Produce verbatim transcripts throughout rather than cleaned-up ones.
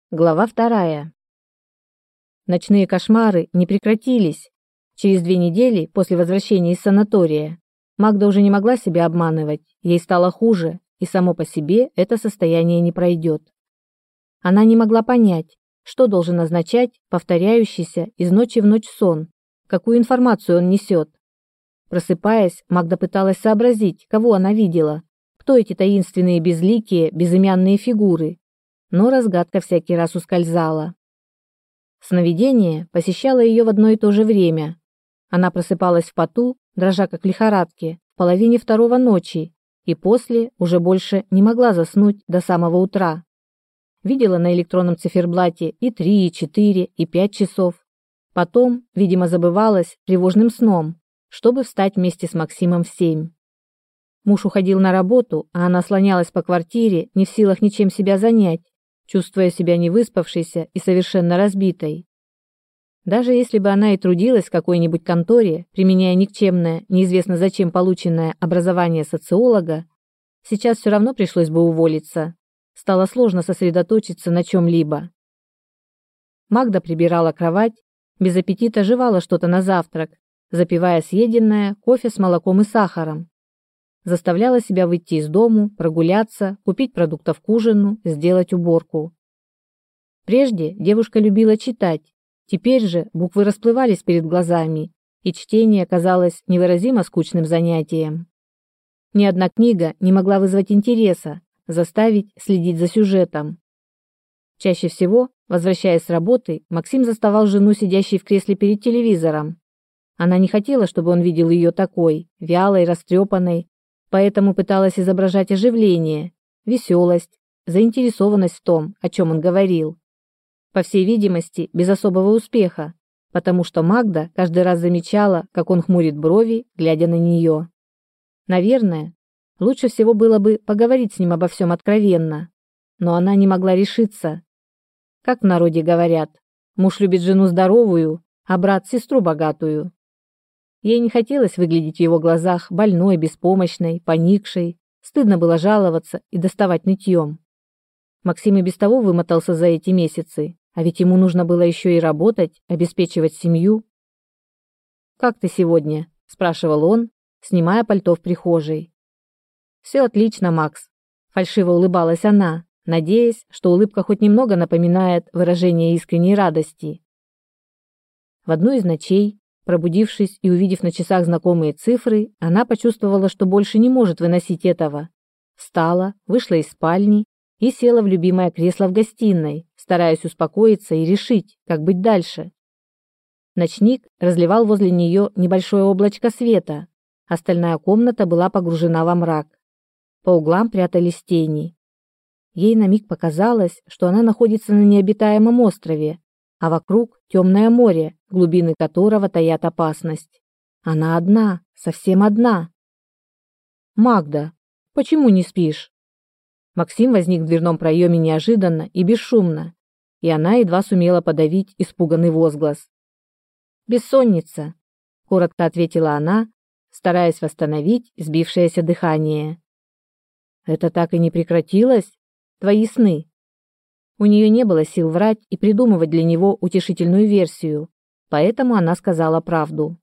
Глава вторая. Ночные кошмары не прекратились. Через две недели после возвращения из санатория Магда уже не могла себя обманывать, ей стало хуже, и само по себе это состояние не пройдет. Она не могла понять, что должен означать повторяющийся из ночи в ночь сон, какую информацию он несет. Просыпаясь, Магда пыталась сообразить, кого она видела, кто эти таинственные безликие, безымянные фигуры, но разгадка всякий раз ускользала. Сновидение посещало ее в одно и то же время. Она просыпалась в поту, дрожа как в лихорадке, в половине второго ночи, и после уже больше не могла заснуть до самого утра. Видела на электронном циферблате и три, и четыре, и пять часов. Потом, видимо, забывалась тревожным сном, чтобы встать вместе с Максимом в семь. Муж уходил на работу, а она слонялась по квартире, не в силах ничем себя занять, чувствуя себя невыспавшейся и совершенно разбитой. Даже если бы она и трудилась в какой-нибудь конторе, применяя никчемное, неизвестно зачем полученное образование социолога, сейчас все равно пришлось бы уволиться. Стало сложно сосредоточиться на чем-либо. Магда прибирала кровать, без аппетита жевала что-то на завтрак, запивая съеденное кофе с молоком и сахаром. Заставляла себя выйти из дому, прогуляться, купить продуктов к ужину, сделать уборку. Прежде девушка любила читать, теперь же буквы расплывались перед глазами, и чтение казалось невыразимо скучным занятием. Ни одна книга не могла вызвать интереса, заставить следить за сюжетом. Чаще всего, возвращаясь с работы, Максим заставал жену, сидящей в кресле перед телевизором. Она не хотела, чтобы он видел ее такой, вялой, растрепанной, поэтому пыталась изображать оживление, веселость, заинтересованность в том, о чем он говорил. По всей видимости, без особого успеха, потому что Магда каждый раз замечала, как он хмурит брови, глядя на нее. Наверное, лучше всего было бы поговорить с ним обо всем откровенно, но она не могла решиться. Как в народе говорят, муж любит жену здоровую, а брат сестру богатую. Ей не хотелось выглядеть в его глазах больной, беспомощной, поникшей. Стыдно было жаловаться и доставать нытьем. Максим и без того вымотался за эти месяцы, а ведь ему нужно было еще и работать, обеспечивать семью. «Как ты сегодня?» – спрашивал он, снимая пальто в прихожей. «Все отлично, Макс», – фальшиво улыбалась она, надеясь, что улыбка хоть немного напоминает выражение искренней радости. В одну из ночей, пробудившись и увидев на часах знакомые цифры, она почувствовала, что больше не может выносить этого. Встала, вышла из спальни и села в любимое кресло в гостиной, стараясь успокоиться и решить, как быть дальше. Ночник разливал возле нее небольшое облачко света, остальная комната была погружена во мрак. По углам прятались тени. Ей на миг показалось, что она находится на необитаемом острове, а вокруг темное море, глубины которого таят опасность. Она одна, совсем одна. «Магда, почему не спишь?» Максим возник в дверном проеме неожиданно и бесшумно, и она едва сумела подавить испуганный возглас. «Бессонница», — коротко ответила она, стараясь восстановить сбившееся дыхание. «Это так и не прекратилось? Твои сны?» У нее не было сил врать и придумывать для него утешительную версию, поэтому она сказала правду.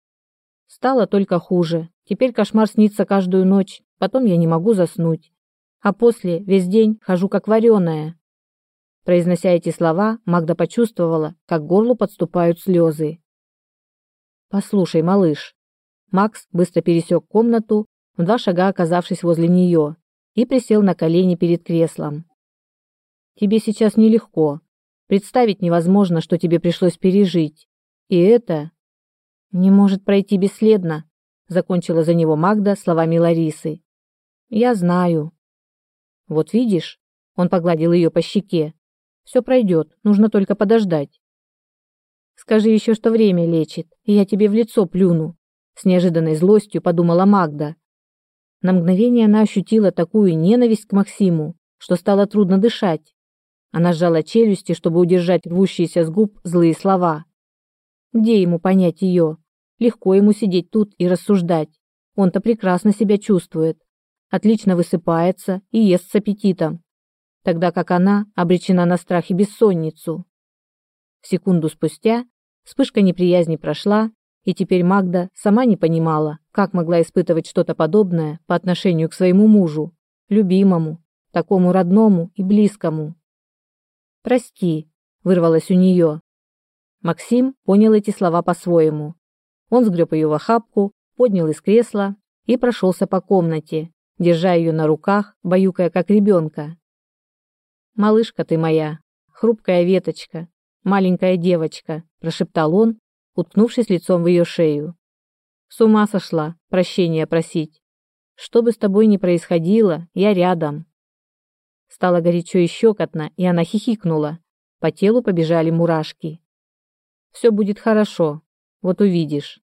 «Стало только хуже. Теперь кошмар снится каждую ночь, потом я не могу заснуть. А после весь день хожу как вареная». Произнося эти слова, Магда почувствовала, как к горлу подступают слезы. «Послушай, малыш». Макс быстро пересек комнату, в два шага оказавшись возле нее, и присел на колени перед креслом. «Тебе сейчас нелегко. Представить невозможно, что тебе пришлось пережить. И это не может пройти бесследно», закончила за него Магда словами Ларисы. «Я знаю». «Вот видишь?» Он погладил ее по щеке. «Все пройдет, нужно только подождать». «Скажи еще, что время лечит, и я тебе в лицо плюну», с неожиданной злостью подумала Магда. На мгновение она ощутила такую ненависть к Максиму, что стало трудно дышать. Она сжала челюсти, чтобы удержать рвущиеся с губ злые слова. Где ему понять ее? Легко ему сидеть тут и рассуждать. Он-то прекрасно себя чувствует. Отлично высыпается и ест с аппетитом. тогда как она обречена на страх и бессонницу. Секунду спустя вспышка неприязни прошла, и теперь Магда сама не понимала, как могла испытывать что-то подобное по отношению к своему мужу, любимому, такому родному и близкому. «Прости», — вырвалось у нее. Максим понял эти слова по-своему. Он сгреб ее в охапку, поднял из кресла и прошелся по комнате, держа ее на руках, баюкая как ребенка. «Малышка ты моя, хрупкая веточка, маленькая девочка», — прошептал он, уткнувшись лицом в ее шею. «С ума сошла прощения просить. Что бы с тобой ни происходило, я рядом». Стало горячо и щекотно, и она хихикнула. По телу побежали мурашки. «Все будет хорошо, вот увидишь».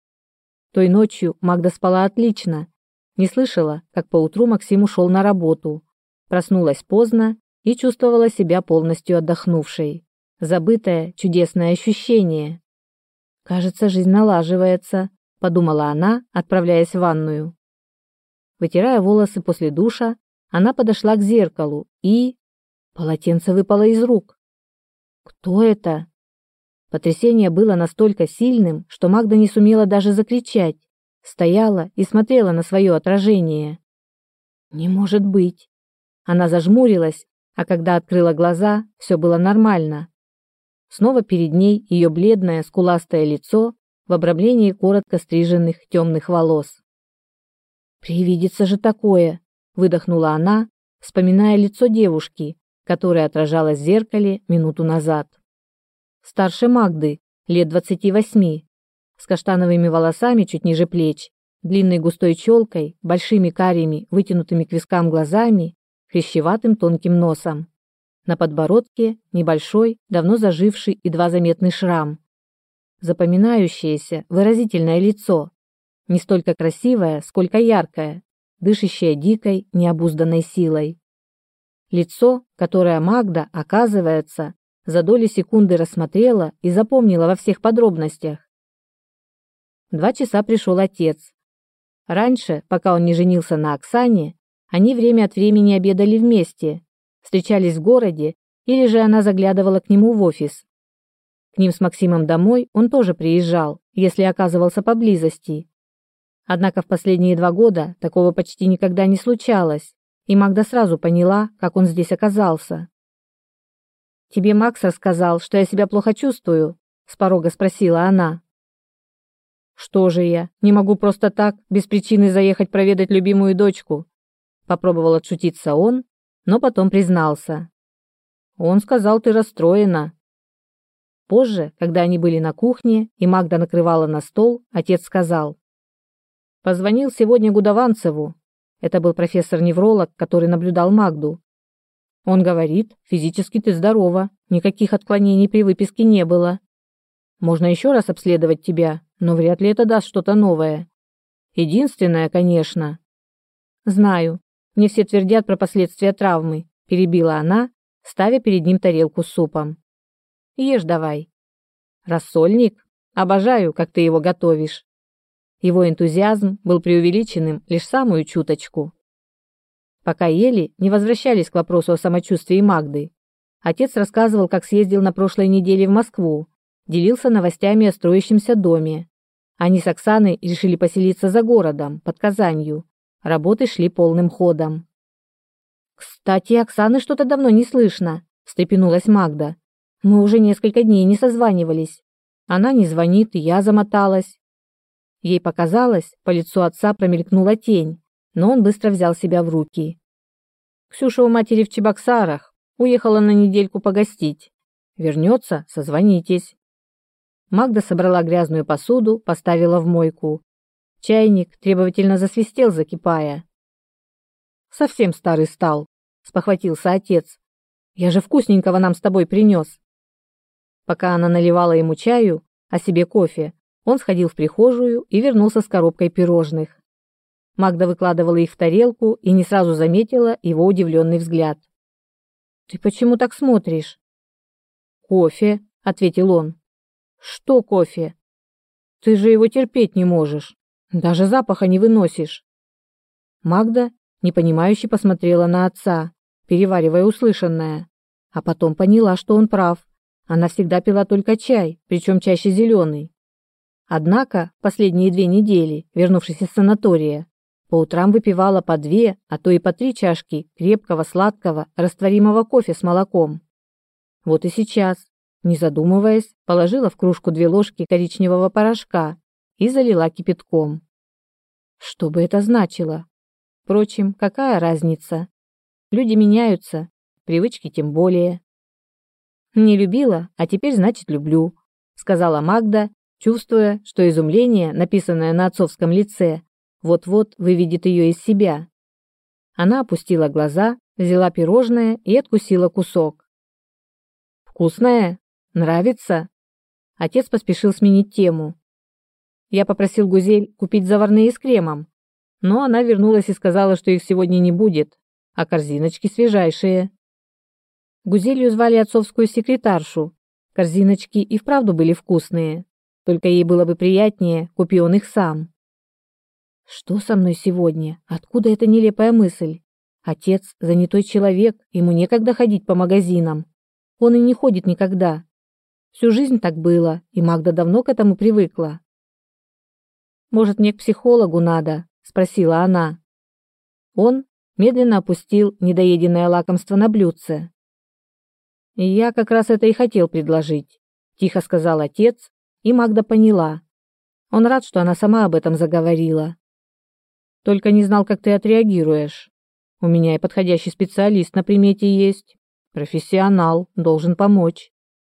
Той ночью Магда спала отлично, не слышала, как поутру Максим ушел на работу, проснулась поздно и чувствовала себя полностью отдохнувшей. Забытое чудесное ощущение. «Кажется, жизнь налаживается», — подумала она, отправляясь в ванную. Вытирая волосы после душа, она подошла к зеркалу и... Полотенце выпало из рук. «Кто это?» Потрясение было настолько сильным, что Магда не сумела даже закричать. Стояла и смотрела на свое отражение. «Не может быть!» Она зажмурилась, а когда открыла глаза, все было нормально. Снова перед ней ее бледное, скуластое лицо в обрамлении коротко стриженных темных волос. «Привидится же такое!» — выдохнула она, вспоминая лицо девушки, которое отражалось в зеркале минуту назад. Старше Магды, лет двадцати восьми, с каштановыми волосами чуть ниже плеч, длинной густой челкой, большими карими, вытянутыми к вискам глазами, хрящеватым тонким носом. На подбородке небольшой, давно заживший едва заметный шрам. Запоминающееся, выразительное лицо, не столько красивое, сколько яркое, дышащее дикой, необузданной силой. Лицо, которое Магда, оказывается, за доли секунды рассмотрела и запомнила во всех подробностях. Два часа пришел отец. Раньше, пока он не женился на Оксане, они время от времени обедали вместе, встречались в городе, или же она заглядывала к нему в офис. К ним с Максимом домой он тоже приезжал, если оказывался поблизости. Однако в последние два года такого почти никогда не случалось, и Магда сразу поняла, как он здесь оказался. «Тебе Макс рассказал, что я себя плохо чувствую?» — с порога спросила она. «Что же я, не могу просто так, без причины заехать проведать любимую дочку?» Попробовал отшутиться он, но потом признался. «Он сказал, ты расстроена». Позже, когда они были на кухне, и Магда накрывала на стол, отец сказал. «Позвонил сегодня Гудованцеву». Это был профессор-невролог, который наблюдал Магду. Он говорит, физически ты здорова, никаких отклонений при выписке не было. Можно еще раз обследовать тебя, но вряд ли это даст что-то новое. Единственное, конечно. Знаю, мне все твердят про последствия травмы, перебила она, ставя перед ним тарелку с супом. Ешь давай. Рассольник? Обожаю, как ты его готовишь. Его энтузиазм был преувеличенным лишь самую чуточку. Пока ели, не возвращались к вопросу о самочувствии Магды. Отец рассказывал, как съездил на прошлой неделе в Москву, делился новостями о строящемся доме. Они с Оксаной решили поселиться за городом, под Казанью. Работы шли полным ходом. «Кстати, Оксаны что-то давно не слышно», — встрепенулась Магда. «Мы уже несколько дней не созванивались. Она не звонит, и я замоталась». Ей показалось, по лицу отца промелькнула тень, но он быстро взял себя в руки. «Ксюша у матери в Чебоксарах, уехала на недельку погостить. Вернется, созвонитесь». Магда собрала грязную посуду, поставила в мойку. Чайник требовательно засвистел, закипая. «Совсем старый стал», — спохватился отец. «Я же вкусненького нам с тобой принес». Пока она наливала ему чаю, а себе кофе, он сходил в прихожую и вернулся с коробкой пирожных. Магда выкладывала их в тарелку и не сразу заметила его удивленный взгляд. «Ты почему так смотришь?» «Кофе», — ответил он. «Что кофе? Ты же его терпеть не можешь. Даже запаха не выносишь». Магда непонимающе посмотрела на отца, переваривая услышанное, а потом поняла, что он прав. Она всегда пила только чай, причем чаще зеленый. Однако последние две недели, вернувшись из санатория, по утрам выпивала по две, а то и по три чашки крепкого, сладкого, растворимого кофе с молоком. Вот и сейчас, не задумываясь, положила в кружку две ложки коричневого порошка и залила кипятком. Что бы это значило? Впрочем, какая разница? Люди меняются, привычки тем более. «Не любила, а теперь, значит, люблю», — сказала Магда, чувствуя, что изумление, написанное на отцовском лице, вот-вот выведет ее из себя. Она опустила глаза, взяла пирожное и откусила кусок. «Вкусное? Нравится?» Отец поспешил сменить тему. Я попросил Гузель купить заварные с кремом, но она вернулась и сказала, что их сегодня не будет, а корзиночки свежайшие. Гузелью звали отцовскую секретаршу. Корзиночки и вправду были вкусные, только ей было бы приятнее, купи он их сам. Что со мной сегодня? Откуда эта нелепая мысль? Отец занятой человек, ему некогда ходить по магазинам. Он и не ходит никогда. Всю жизнь так было, и Магда давно к этому привыкла. «Может, мне к психологу надо?» – спросила она. Он медленно опустил недоеденное лакомство на блюдце. «Я как раз это и хотел предложить», – тихо сказал отец, и Магда поняла. Он рад, что она сама об этом заговорила. «Только не знал, как ты отреагируешь. У меня и подходящий специалист на примете есть. Профессионал, должен помочь».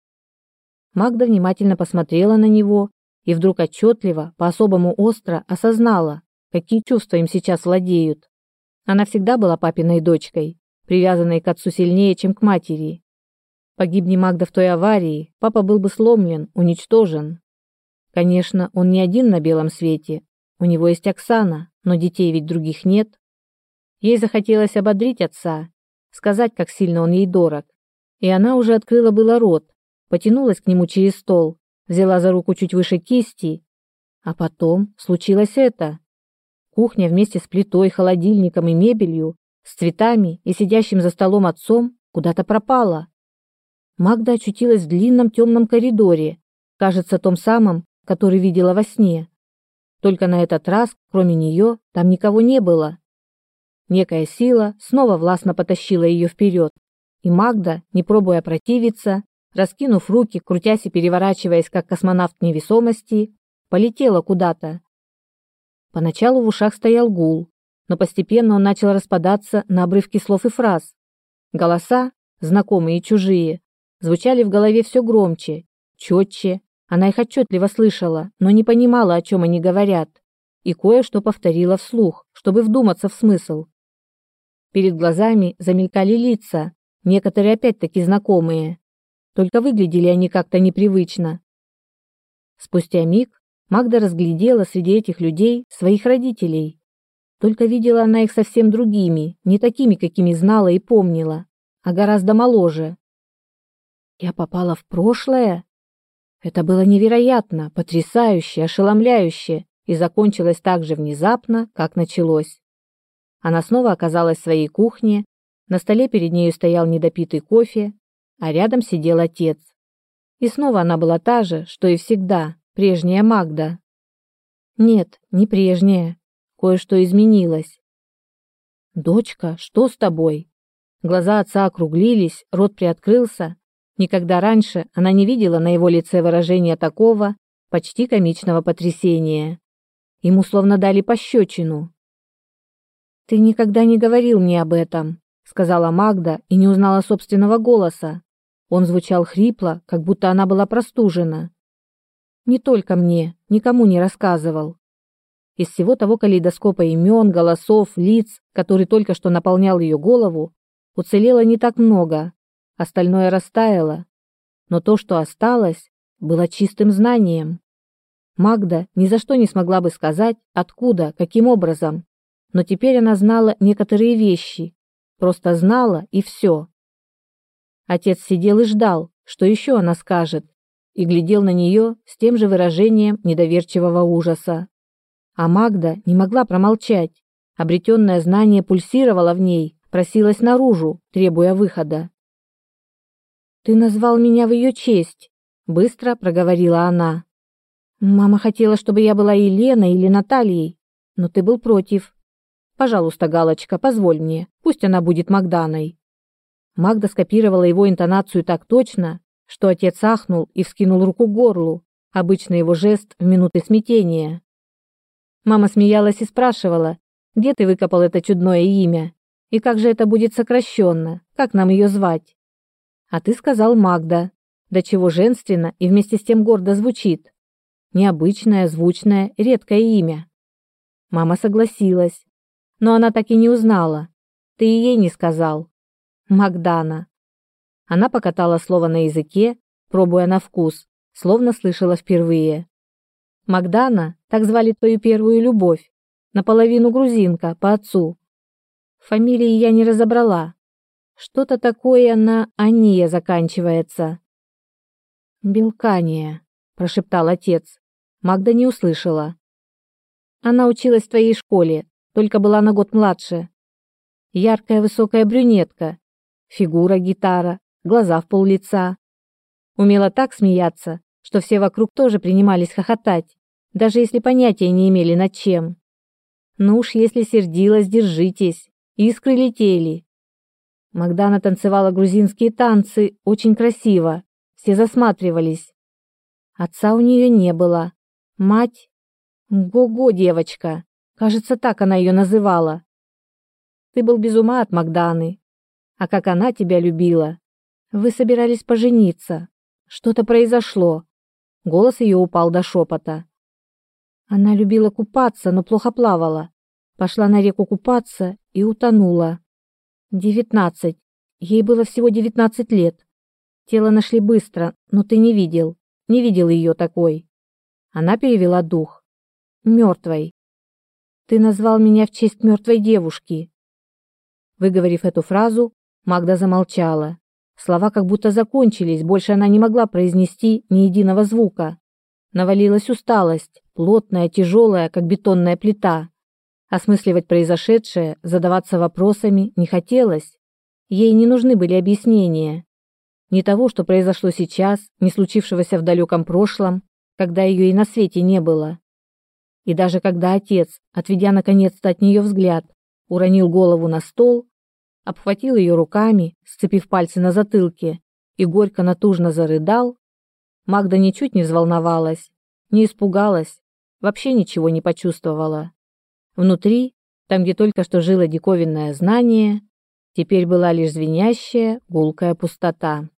Магда внимательно посмотрела на него и вдруг отчетливо, по-особому остро осознала, какие чувства им сейчас владеют. Она всегда была папиной дочкой, привязанной к отцу сильнее, чем к матери. Погибни Магда в той аварии, папа был бы сломлен, уничтожен. Конечно, он не один на белом свете. У него есть Оксана, но детей ведь других нет. Ей захотелось ободрить отца, сказать, как сильно он ей дорог. И она уже открыла было рот, потянулась к нему через стол, взяла за руку чуть выше кисти. А потом случилось это. Кухня вместе с плитой, холодильником и мебелью, с цветами и сидящим за столом отцом куда-то пропала. Магда очутилась в длинном темном коридоре, кажется, том самом, который видела во сне. Только на этот раз, кроме нее, там никого не было. Некая сила снова властно потащила ее вперед, и Магда, не пробуя противиться, раскинув руки, крутясь и переворачиваясь, как космонавт невесомости, полетела куда-то. Поначалу в ушах стоял гул, но постепенно он начал распадаться на обрывки слов и фраз. Голоса, знакомые и чужие, звучали в голове все громче, четче. Она их отчетливо слышала, но не понимала, о чем они говорят, и кое-что повторила вслух, чтобы вдуматься в смысл. Перед глазами замелькали лица, некоторые опять-таки знакомые, только выглядели они как-то непривычно. Спустя миг Магда разглядела среди этих людей своих родителей. Только видела она их совсем другими, не такими, какими знала и помнила, а гораздо моложе. Я попала в прошлое? Это было невероятно, потрясающе, ошеломляюще и закончилось так же внезапно, как началось. Она снова оказалась в своей кухне, на столе перед нею стоял недопитый кофе, а рядом сидел отец. И снова она была та же, что и всегда, прежняя Магда. Нет, не прежняя, кое-что изменилось. «Дочка, что с тобой?» Глаза отца округлились, рот приоткрылся. Никогда раньше она не видела на его лице выражения такого, почти комичного потрясения. Ему словно дали пощечину. «Ты никогда не говорил мне об этом», — сказала Магда и не узнала собственного голоса. Он звучал хрипло, как будто она была простужена. «Не только мне, никому не рассказывал». Из всего того калейдоскопа имен, голосов, лиц, который только что наполнял ее голову, уцелело не так много. Остальное растаяло, но то, что осталось, было чистым знанием. Магда ни за что не смогла бы сказать, откуда, каким образом, но теперь она знала некоторые вещи, просто знала и все. Отец сидел и ждал, что еще она скажет, и глядел на нее с тем же выражением недоверчивого ужаса. А Магда не могла промолчать, обретенное знание пульсировало в ней, просилась наружу, требуя выхода. «Ты назвал меня в ее честь», — быстро проговорила она. «Мама хотела, чтобы я была Еленой или Натальей, но ты был против. Пожалуйста, Галочка, позволь мне, пусть она будет Магданой». Магда скопировала его интонацию так точно, что отец ахнул и вскинул руку к горлу, обычный его жест в минуты смятения. Мама смеялась и спрашивала, где ты выкопал это чудное имя, и как же это будет сокращенно, как нам ее звать? А ты сказал Магда, до чего женственно и вместе с тем гордо звучит. Необычное, звучное, редкое имя. Мама согласилась, но она так и не узнала. Ты и ей не сказал. Магдана. Она покатала слово на языке, пробуя на вкус, словно слышала впервые. Магдана, так звали твою первую любовь, наполовину грузинка по отцу. Фамилии я не разобрала. Что-то такое на «ания» заканчивается. «Белкания», — прошептал отец. Магда не услышала. «Она училась в твоей школе, только была на год младше. Яркая высокая брюнетка, фигура гитара, глаза в пол-лица. Умела так смеяться, что все вокруг тоже принимались хохотать, даже если понятия не имели над чем. Ну уж если сердилась, держитесь, искры летели. Магдана танцевала грузинские танцы очень красиво, все засматривались. Отца у нее не было. Мать? Го-го, девочка. Кажется, так она ее называла. Ты был без ума от Магданы. А как она тебя любила. Вы собирались пожениться. Что-то произошло. Голос ее упал до шепота. Она любила купаться, но плохо плавала. Пошла на реку купаться и утонула. Девятнадцать. Ей было всего девятнадцать лет. Тело нашли быстро, но ты не видел. Не видел ее такой. Она перевела дух. Мертвой. Ты назвал меня в честь мертвой девушки. Выговорив эту фразу, Магда замолчала. Слова как будто закончились, больше она не могла произнести ни единого звука. Навалилась усталость, плотная, тяжелая, как бетонная плита. Осмысливать произошедшее, задаваться вопросами не хотелось. Ей не нужны были объяснения. Ни того, что произошло сейчас, ни случившегося в далеком прошлом, когда ее и на свете не было. И даже когда отец, отведя наконец-то от нее взгляд, уронил голову на стол, обхватил ее руками, сцепив пальцы на затылке, и горько натужно зарыдал, Магда ничуть не взволновалась, не испугалась, вообще ничего не почувствовала. Внутри, там, где только что жило диковинное знание, теперь была лишь звенящая, гулкая пустота.